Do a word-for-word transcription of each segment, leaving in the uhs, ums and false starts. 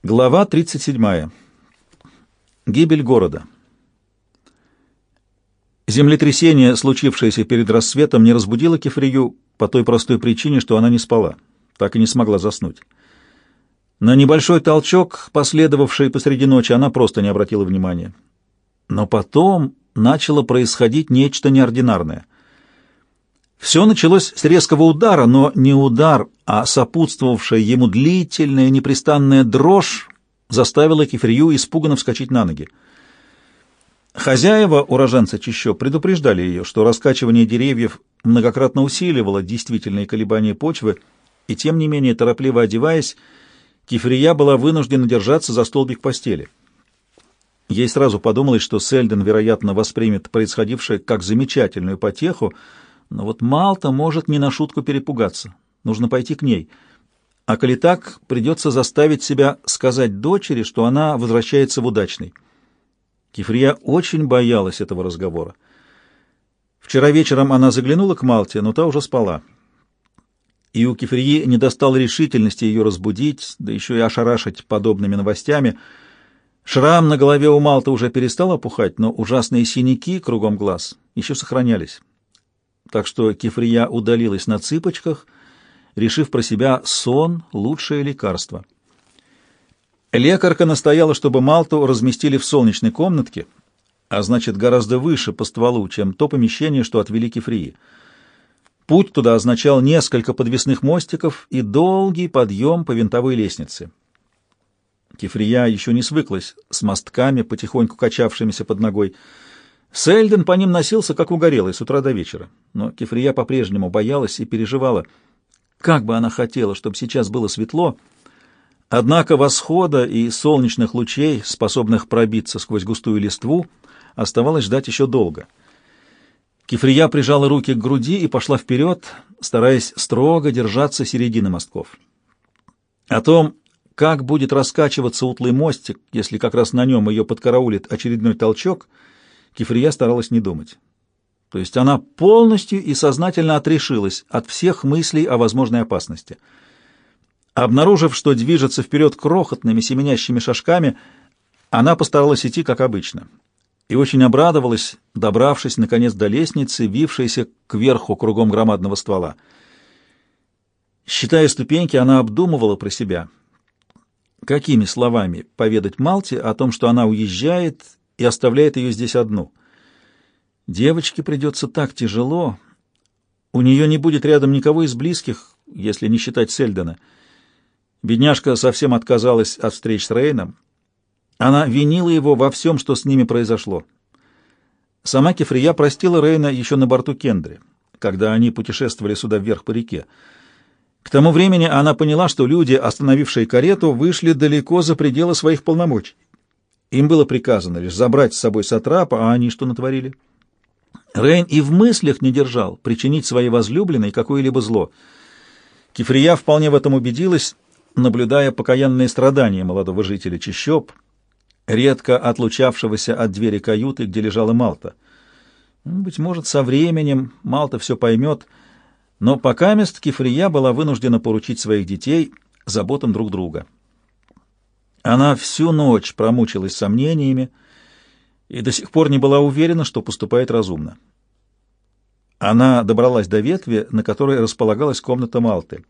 Глава тридцать седьмая. Гибель города. Землетрясение, случившееся перед рассветом, не разбудило Кефрию по той простой причине, что она не спала, так и не смогла заснуть. На небольшой толчок, последовавший посреди ночи, она просто не обратила внимания. Но потом начало происходить нечто неординарное. Все началось с резкого удара, но не удар, а сопутствовавшая ему длительная непрестанная дрожь заставила Кефрию испуганно вскочить на ноги. Хозяева уроженца Чищоб предупреждали ее, что раскачивание деревьев многократно усиливало действительные колебания почвы, и тем не менее, торопливо одеваясь, Кефрия была вынуждена держаться за столбик постели. Ей сразу подумалось, что Сельден, вероятно, воспримет происходившее как замечательную потеху, но вот Малта может не на шутку перепугаться. Нужно пойти к ней. А коли так, придется заставить себя сказать дочери, что она возвращается в Удачный. Кефрия очень боялась этого разговора. Вчера вечером она заглянула к Малте, но та уже спала. И у Кефрии не достало решительности ее разбудить, да еще и ошарашить подобными новостями. Шрам на голове у Малты уже перестал опухать, но ужасные синяки кругом глаз еще сохранялись. Так что Кефрия удалилась на цыпочках, решив про себя сон — лучшее лекарство. Лекарка настояла, чтобы Малту разместили в солнечной комнатке, а значит, гораздо выше по стволу, чем то помещение, что отвели Кефрии. Путь туда означал несколько подвесных мостиков и долгий подъем по винтовой лестнице. Кефрия еще не свыклась с мостками, потихоньку качавшимися под ногой. Сельден по ним носился, как угорелый, с утра до вечера. Но Кефрия по-прежнему боялась и переживала. Как бы она хотела, чтобы сейчас было светло, однако восхода и солнечных лучей, способных пробиться сквозь густую листву, оставалось ждать еще долго. Кефрия прижала руки к груди и пошла вперед, стараясь строго держаться середины мостков. О том, как будет раскачиваться утлый мостик, если как раз на нем ее подкараулит очередной толчок, Кефрия старалась не думать. То есть она полностью и сознательно отрешилась от всех мыслей о возможной опасности. Обнаружив, что движется вперед крохотными семенящими шажками, она постаралась идти как обычно. И очень обрадовалась, добравшись, наконец, до лестницы, вившейся кверху кругом громадного ствола. Считая ступеньки, она обдумывала про себя, какими словами поведать Малте о том, что она уезжает и оставляет ее здесь одну. Девочке придется так тяжело. У нее не будет рядом никого из близких, если не считать Сельдена. Бедняжка совсем отказалась от встреч с Рейном. Она винила его во всем, что с ними произошло. Сама Кефрия простила Рейна еще на борту Кендри, когда они путешествовали сюда вверх по реке. К тому времени она поняла, что люди, остановившие карету, вышли далеко за пределы своих полномочий. Им было приказано лишь забрать с собой сатрапа, а они что натворили? Рейн и в мыслях не держал причинить своей возлюбленной какое-либо зло. Кефрия вполне в этом убедилась, наблюдая покаянные страдания молодого жителя Чищоб, редко отлучавшегося от двери каюты, где лежала Малта. Быть может, со временем Малта все поймет, но покамест Кефрия была вынуждена поручить своих детей заботам друг друга. Она всю ночь промучилась сомнениями и до сих пор не была уверена, что поступает разумно. Она добралась до ветви, на которой располагалась комната Малты.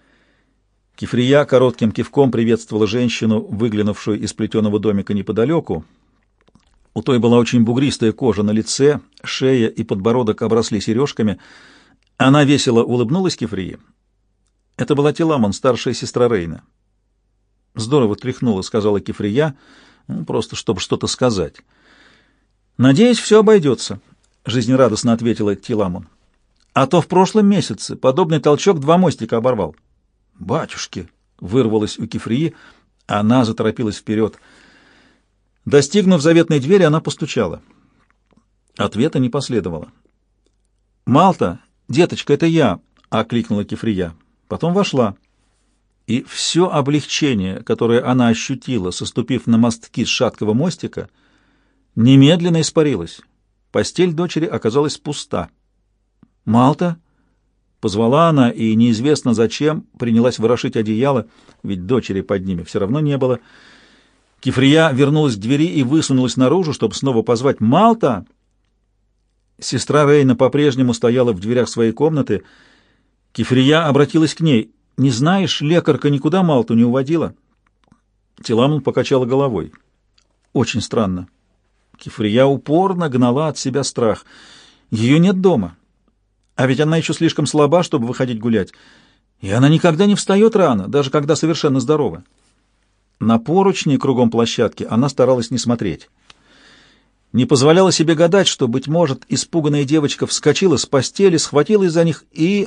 Кефрия коротким кивком приветствовала женщину, выглянувшую из плетеного домика неподалеку. У той была очень бугристая кожа на лице, шея и подбородок обросли сережками. Она весело улыбнулась Кефрии. Это была Теламон, старшая сестра Рейна. «Здорово тряхнула», — сказала Кефрия, ну, просто чтобы что-то сказать. «Надеюсь, все обойдется», — жизнерадостно ответила Теламон. «А то в прошлом месяце подобный толчок два мостика оборвал». «Батюшки!» — вырвалось у Кефрии, она заторопилась вперед. Достигнув заветной двери, она постучала. Ответа не последовало. «Малта, деточка, это я!» — окликнула Кефрия. Потом вошла. И все облегчение, которое она ощутила, соступив на мостки с шаткого мостика, немедленно испарилось. Постель дочери оказалась пуста. «Малта, Позвала она, и неизвестно зачем принялась ворошить одеяло, ведь дочери под ними все равно не было. Кифрия вернулась к двери и высунулась наружу, чтобы снова позвать «Малта!». Сестра Рейна по-прежнему стояла в дверях своей комнаты. Кифрия обратилась к ней. «Не знаешь, лекарка никуда Малту не уводила?» Теламон покачала головой. «Очень странно». Кифрия упорно гнала от себя страх. «Ее нет дома. А ведь она еще слишком слаба, чтобы выходить гулять. И она никогда не встает рано, даже когда совершенно здорова». На поручни кругом площадки она старалась не смотреть. Не позволяла себе гадать, что, быть может, испуганная девочка вскочила с постели, схватилась за них и...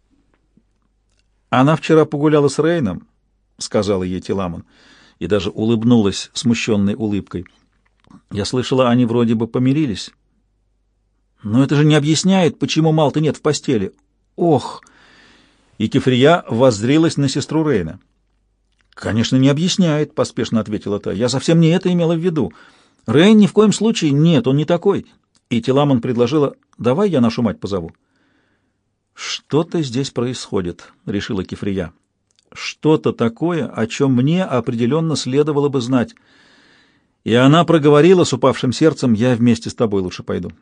«Она вчера погуляла с Рейном», — сказала ей Теламон, и даже улыбнулась смущенной улыбкой. «Я слышала, они вроде бы помирились. Но это же не объясняет, почему Малты нет в постели. Ох!» И Кефрия воззрилась на сестру Рейна. «Конечно, не объясняет», — поспешно ответила та. «Я совсем не это имела в виду. Рейн ни в коем случае нет, он не такой». И Теламон предложила: «Давай я нашу мать позову». «Что-то здесь происходит», — решила Кефрия. «Что-то такое, о чем мне определенно следовало бы знать». И она проговорила с упавшим сердцем: «Я вместе с тобой лучше пойду».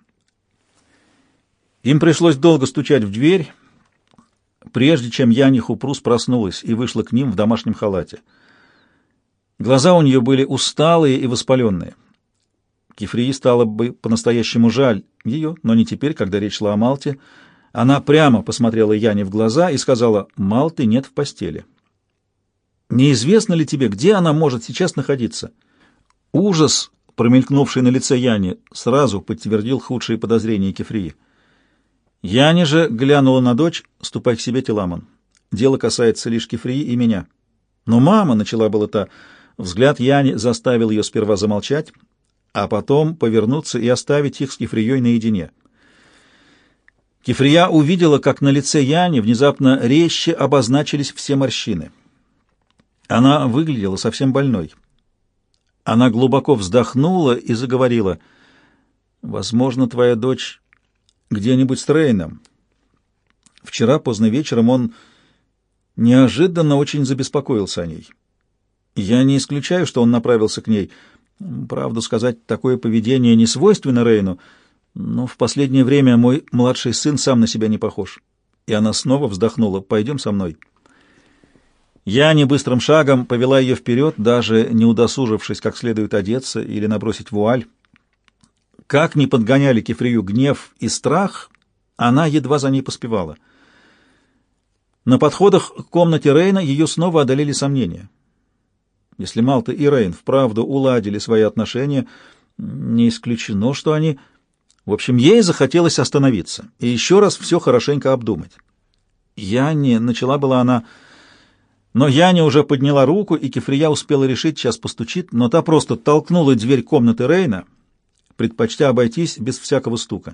Им пришлось долго стучать в дверь, прежде чем Яни Хупрус проснулась и вышла к ним в домашнем халате. Глаза у нее были усталые и воспаленные. Кефрии стало бы по-настоящему жаль ее, но не теперь, когда речь шла о Малте. Она прямо посмотрела Яне в глаза и сказала: «Малты нет в постели. Неизвестно ли тебе, где она может сейчас находиться?» Ужас, промелькнувший на лице Яни, сразу подтвердил худшие подозрения Кефрии. Яне же глянула на дочь: «Ступай к себе, Теламон. Дело касается лишь Кефрии и меня». «Но мама», — начала была та, взгляд Яни заставил ее сперва замолчать, а потом повернуться и оставить их с Кефрией наедине. Кефрия увидела, как на лице Яни внезапно резче обозначились все морщины. Она выглядела совсем больной. Она глубоко вздохнула и заговорила: «Возможно, твоя дочь где-нибудь с Рейном. Вчера поздно вечером он неожиданно очень забеспокоился о ней. Я не исключаю, что он направился к ней. Правду сказать, такое поведение не свойственно Рейну, но в последнее время мой младший сын сам на себя не похож». И она снова вздохнула: «Пойдем со мной». Яни быстрым шагом повела ее вперед, даже не удосужившись как следует одеться или набросить вуаль. Как ни подгоняли Кефрию гнев и страх, она едва за ней поспевала. На подходах к комнате Рейна ее снова одолели сомнения. Если Малта и Рейн вправду уладили свои отношения, не исключено, что они... В общем, ей захотелось остановиться и еще раз все хорошенько обдумать. Яни, начала была она... Но Яня уже подняла руку, и Кефрия успела решить, сейчас постучит, но та просто толкнула дверь комнаты Рейна, предпочтя обойтись без всякого стука.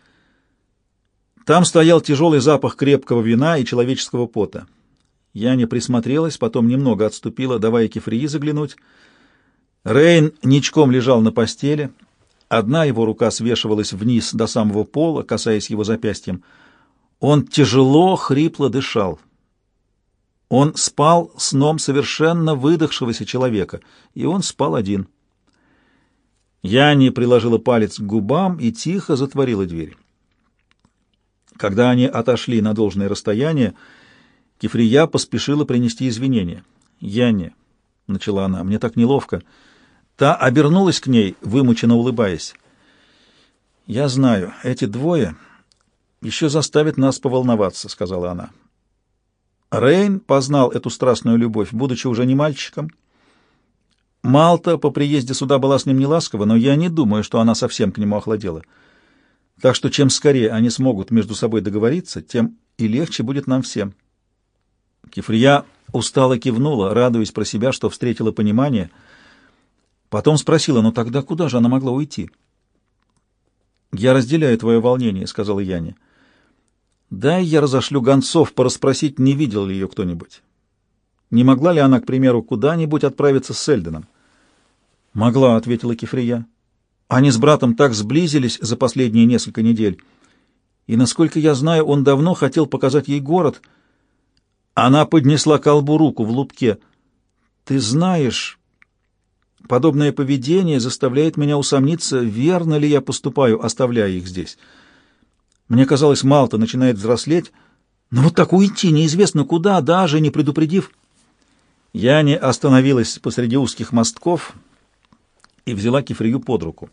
Там стоял тяжелый запах крепкого вина и человеческого пота. Яня присмотрелась, потом немного отступила, давая Кефрии заглянуть. Рейн ничком лежал на постели, одна его рука свешивалась вниз до самого пола, касаясь его запястьем. Он тяжело, хрипло дышал. Он спал сном совершенно выдохшегося человека, и он спал один. Яни приложила палец к губам и тихо затворила дверь. Когда они отошли на должное расстояние, Кефрия поспешила принести извинения. «Яни», — начала она, — «мне так неловко». Та обернулась к ней, вымученно улыбаясь. «Я знаю, эти двое еще заставят нас поволноваться», — сказала она. Рейн познал эту страстную любовь, будучи уже не мальчиком. Малта по приезде сюда была с ним неласкова, но я не думаю, что она совсем к нему охладела. Так что чем скорее они смогут между собой договориться, тем и легче будет нам всем. Кефрия устало кивнула, радуясь про себя, что встретила понимание. Потом спросила: «Ну тогда куда же она могла уйти?» «Я разделяю твое волнение», — сказала Яня. «Дай я разошлю гонцов порасспросить, не видел ли ее кто-нибудь. Не могла ли она, к примеру, куда-нибудь отправиться с Сельденом?» «Могла», — ответила Кефрия. «Они с братом так сблизились за последние несколько недель. И, насколько я знаю, он давно хотел показать ей город. Она поднесла к колбу руку в лобке. Ты знаешь, подобное поведение заставляет меня усомниться, верно ли я поступаю, оставляя их здесь. Мне казалось, Малта начинает взрослеть, но вот так уйти неизвестно куда, даже не предупредив. Яни остановилась посреди узких мостков и взяла Кефрию под руку.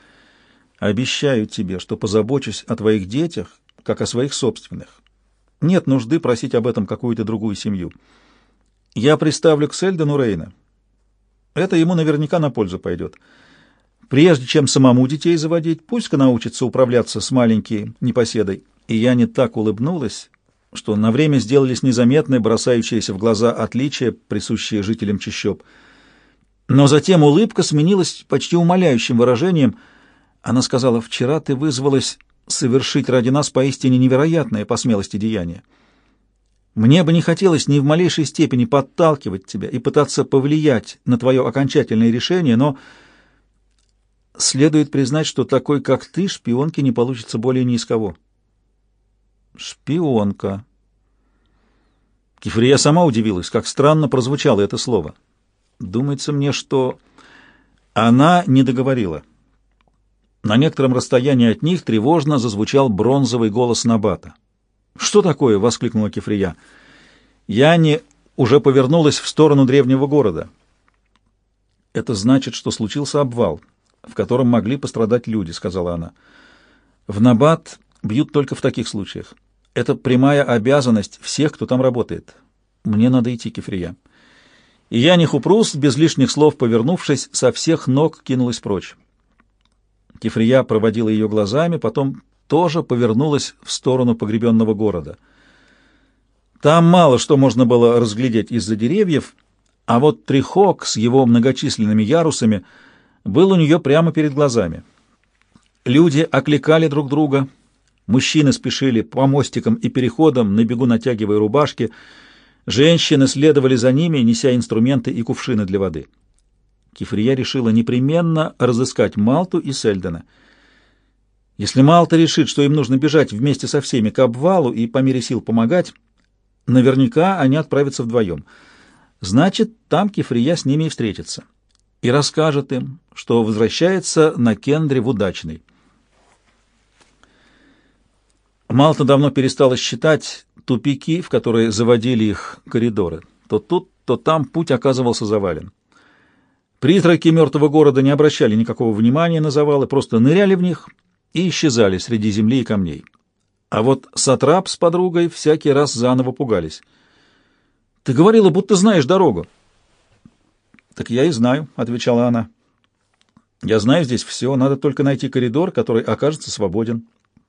«Обещаю тебе, что позабочусь о твоих детях, как о своих собственных. Нет нужды просить об этом какую-то другую семью. Я приставлю к Сельдену Рейна. Это ему наверняка на пользу пойдет. Прежде чем самому детей заводить, пусть-ка научится управляться с маленькой непоседой». И Яни так улыбнулась, что на время сделались незаметны бросающиеся в глаза отличия, присущие жителям чащоб. Но затем улыбка сменилась почти умоляющим выражением. Она сказала: «Вчера ты вызвалась совершить ради нас поистине невероятное по смелости деяние. Мне бы не хотелось ни в малейшей степени подталкивать тебя и пытаться повлиять на твое окончательное решение, но следует признать, что такой, как ты, шпионки не получится более ни из кого». «Шпионка». Кефрия сама удивилась, как странно прозвучало это слово. Думается мне, что она не договорила. На некотором расстоянии от них тревожно зазвучал бронзовый голос Набата. «Что такое?» — воскликнула Кефрия. Яни уже повернулась в сторону древнего города. «Это значит, что случился обвал, в котором могли пострадать люди», — сказала она. «В Набат бьют только в таких случаях. Это прямая обязанность всех, кто там работает. Мне надо идти, Кефрия». И Яни Хупрус, без лишних слов повернувшись, со всех ног кинулась прочь. Кефрия проводила ее глазами, потом тоже повернулась в сторону погребенного города. Там мало что можно было разглядеть из-за деревьев, а вот Трихок с его многочисленными ярусами был у нее прямо перед глазами. Люди окликали друг друга, мужчины спешили по мостикам и переходам, на бегу натягивая рубашки, женщины следовали за ними, неся инструменты и кувшины для воды. Кефрия решила непременно разыскать Малту и Сельдена. Если Малта решит, что им нужно бежать вместе со всеми к обвалу и по мере сил помогать, наверняка они отправятся вдвоем. Значит, там Кефрия с ними и встретится и расскажет им, что возвращается на Кендре в Удачный. Малта давно перестала считать тупики, в которые заводили их коридоры. То тут, то там путь оказывался завален. Призраки мертвого города не обращали никакого внимания на завалы, просто ныряли в них и исчезали среди земли и камней. А вот Сатрап с подругой всякий раз заново пугались. «Ты говорила, будто знаешь дорогу». «Так я и знаю», — отвечала она. «Я знаю здесь все, надо только найти коридор, который окажется свободен».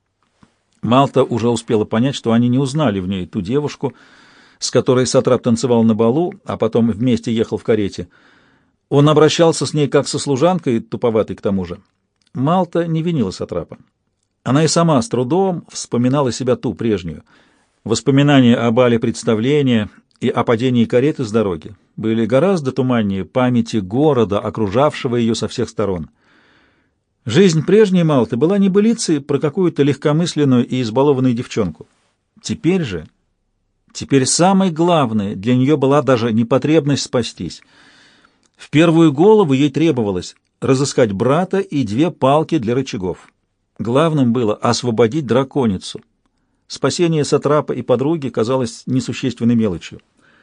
Малта уже успела понять, что они не узнали в ней ту девушку, с которой Сатрап танцевал на балу, а потом вместе ехал в карете. Он обращался с ней как со служанкой, туповатой к тому же. Малта не винила Сатрапа. Она и сама с трудом вспоминала себя ту прежнюю. Воспоминания о бале представления и о падении кареты с дороги были гораздо туманнее памяти города, окружавшего ее со всех сторон. Жизнь прежней Малты была небылицей про какую-то легкомысленную и избалованную девчонку. Теперь же, теперь самое главное для нее была даже не потребность спастись. В первую голову ей требовалось разыскать брата и две палки для рычагов. Главным было освободить драконицу. Спасение Сатрапа и подруги казалось несущественной мелочью.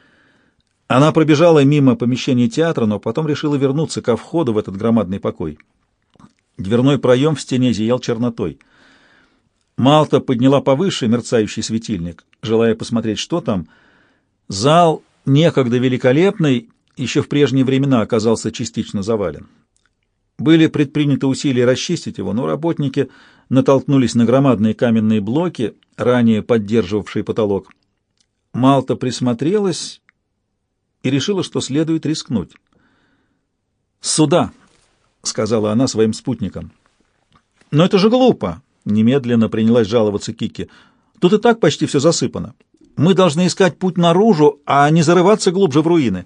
Она пробежала мимо помещения театра, но потом решила вернуться ко входу в этот громадный покой. Дверной проем в стене зиял чернотой. Малта подняла повыше мерцающий светильник, желая посмотреть, что там. Зал, некогда великолепный, еще в прежние времена оказался частично завален. Были предприняты усилия расчистить его, но работники натолкнулись на громадные каменные блоки, ранее поддерживавшие потолок. Малта присмотрелась и решила, что следует рискнуть. «Сюда!» — сказала она своим спутникам. «Но это же глупо!» — немедленно принялась жаловаться Кики. «Тут и так почти все засыпано. Мы должны искать путь наружу, а не зарываться глубже в руины».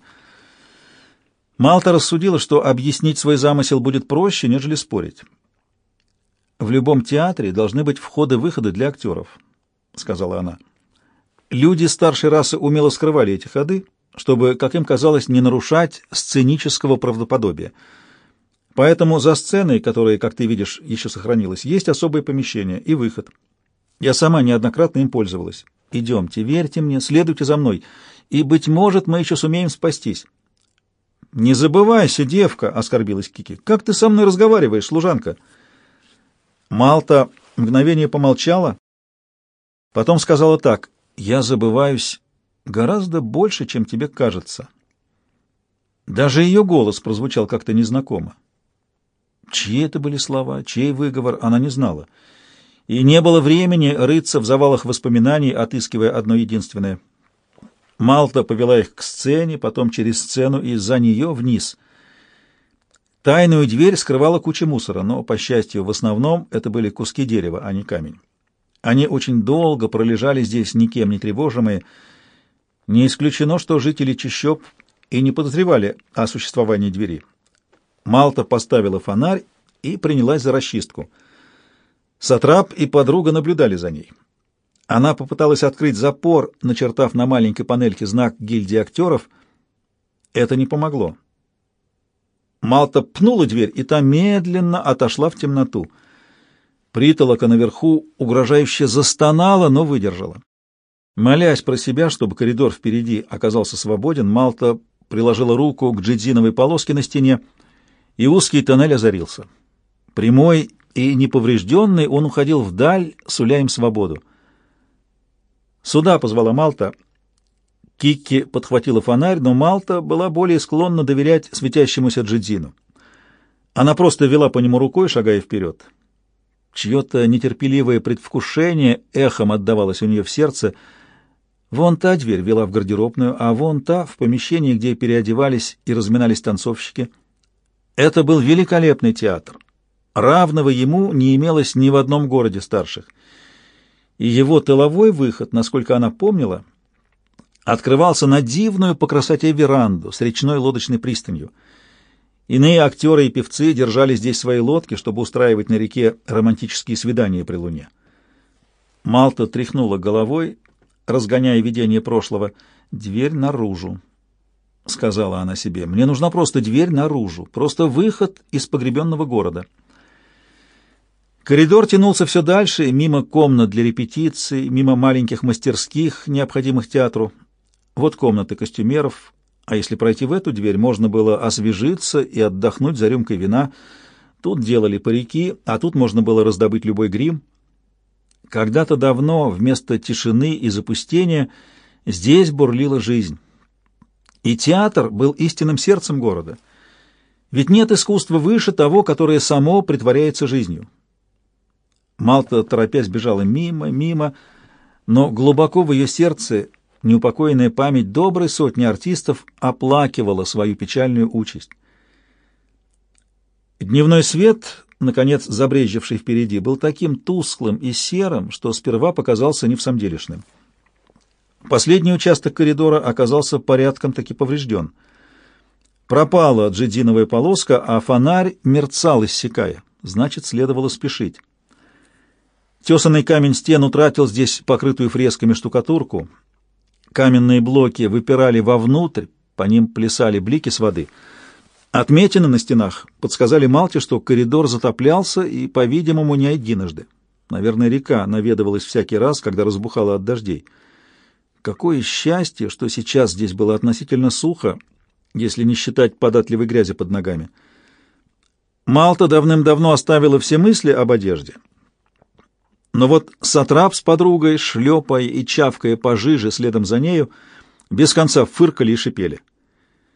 Малта рассудила, что объяснить свой замысел будет проще, нежели спорить. В любом театре должны быть входы-выходы для актеров, — сказала она. Люди старшей расы умело скрывали эти ходы, чтобы, как им казалось, не нарушать сценического правдоподобия. Поэтому за сценой, которая, как ты видишь, еще сохранилась, есть особое помещение и выход. Я сама неоднократно им пользовалась. Идемте, верьте мне, следуйте за мной, и, быть может, мы еще сумеем спастись. — Не забывайся, девка, — оскорбилась Кики. — Как ты со мной разговариваешь, служанка? Малта мгновение помолчала, потом сказала так: «Я забываюсь гораздо больше, чем тебе кажется». Даже ее голос прозвучал как-то незнакомо. Чьи это были слова, чей выговор, она не знала. И не было времени рыться в завалах воспоминаний, отыскивая одно единственное. Малта повела их к сцене, потом через сцену и за нее вниз. Тайную дверь скрывала куча мусора, но, по счастью, в основном это были куски дерева, а не камень. Они очень долго пролежали здесь, никем не тревожимые. Не исключено, что жители чащоб и не подозревали о существовании двери. Малта поставила фонарь и принялась за расчистку. Сатрап и подруга наблюдали за ней. Она попыталась открыть запор, начертав на маленькой панельке знак гильдии актеров. Это не помогло. Малта пнула дверь, и та медленно отошла в темноту. Притолока наверху угрожающе застонала, но выдержала. Молясь про себя, чтобы коридор впереди оказался свободен, Малта приложила руку к джидзиновой полоске на стене, и узкий тоннель озарился. Прямой и неповрежденный он уходил вдаль, суля им свободу. «Сюда!» — позвала Малта. Кикки подхватила фонарь, но Малта была более склонна доверять светящемуся джидзину. Она просто вела по нему рукой, шагая вперед. Чье-то нетерпеливое предвкушение эхом отдавалось у нее в сердце. Вон та дверь вела в гардеробную, а вон та — в помещении, где переодевались и разминались танцовщики. Это был великолепный театр. Равного ему не имелось ни в одном городе старших. И его тыловой выход, насколько она помнила, открывался на дивную по красоте веранду с речной лодочной пристанью. Иные актеры и певцы держали здесь свои лодки, чтобы устраивать на реке романтические свидания при луне. Малта тряхнула головой, разгоняя видение прошлого. «Дверь наружу», — сказала она себе. «Мне нужна просто дверь наружу, просто выход из погребенного города». Коридор тянулся все дальше, мимо комнат для репетиций, мимо маленьких мастерских, необходимых театру. Вот комнаты костюмеров, а если пройти в эту дверь, можно было освежиться и отдохнуть за рюмкой вина. Тут делали парики, а тут можно было раздобыть любой грим. Когда-то давно, вместо тишины и запустения, здесь бурлила жизнь. И театр был истинным сердцем города. Ведь нет искусства выше того, которое само притворяется жизнью. Малта, торопясь, бежала мимо, мимо, но глубоко в ее сердце неупокоенная память доброй сотни артистов оплакивала свою печальную участь. Дневной свет, наконец забрезживший впереди, был таким тусклым и серым, что сперва показался невсамделишным. Последний участок коридора оказался порядком-таки поврежден. Пропала джидзиновая полоска, а фонарь мерцал, иссякая. Значит, следовало спешить. Тесанный камень стен утратил здесь покрытую фресками штукатурку. Каменные блоки выпирали вовнутрь, по ним плясали блики с воды. Отметины на стенах подсказали Малте, что коридор затоплялся и, по-видимому, не единожды. Наверное, река наведывалась всякий раз, когда разбухала от дождей. Какое счастье, что сейчас здесь было относительно сухо, если не считать податливой грязи под ногами. Малта давным-давно оставила все мысли об одежде. Но вот Сатрап с подругой, шлепая и чавкая пожиже следом за нею, без конца фыркали и шипели.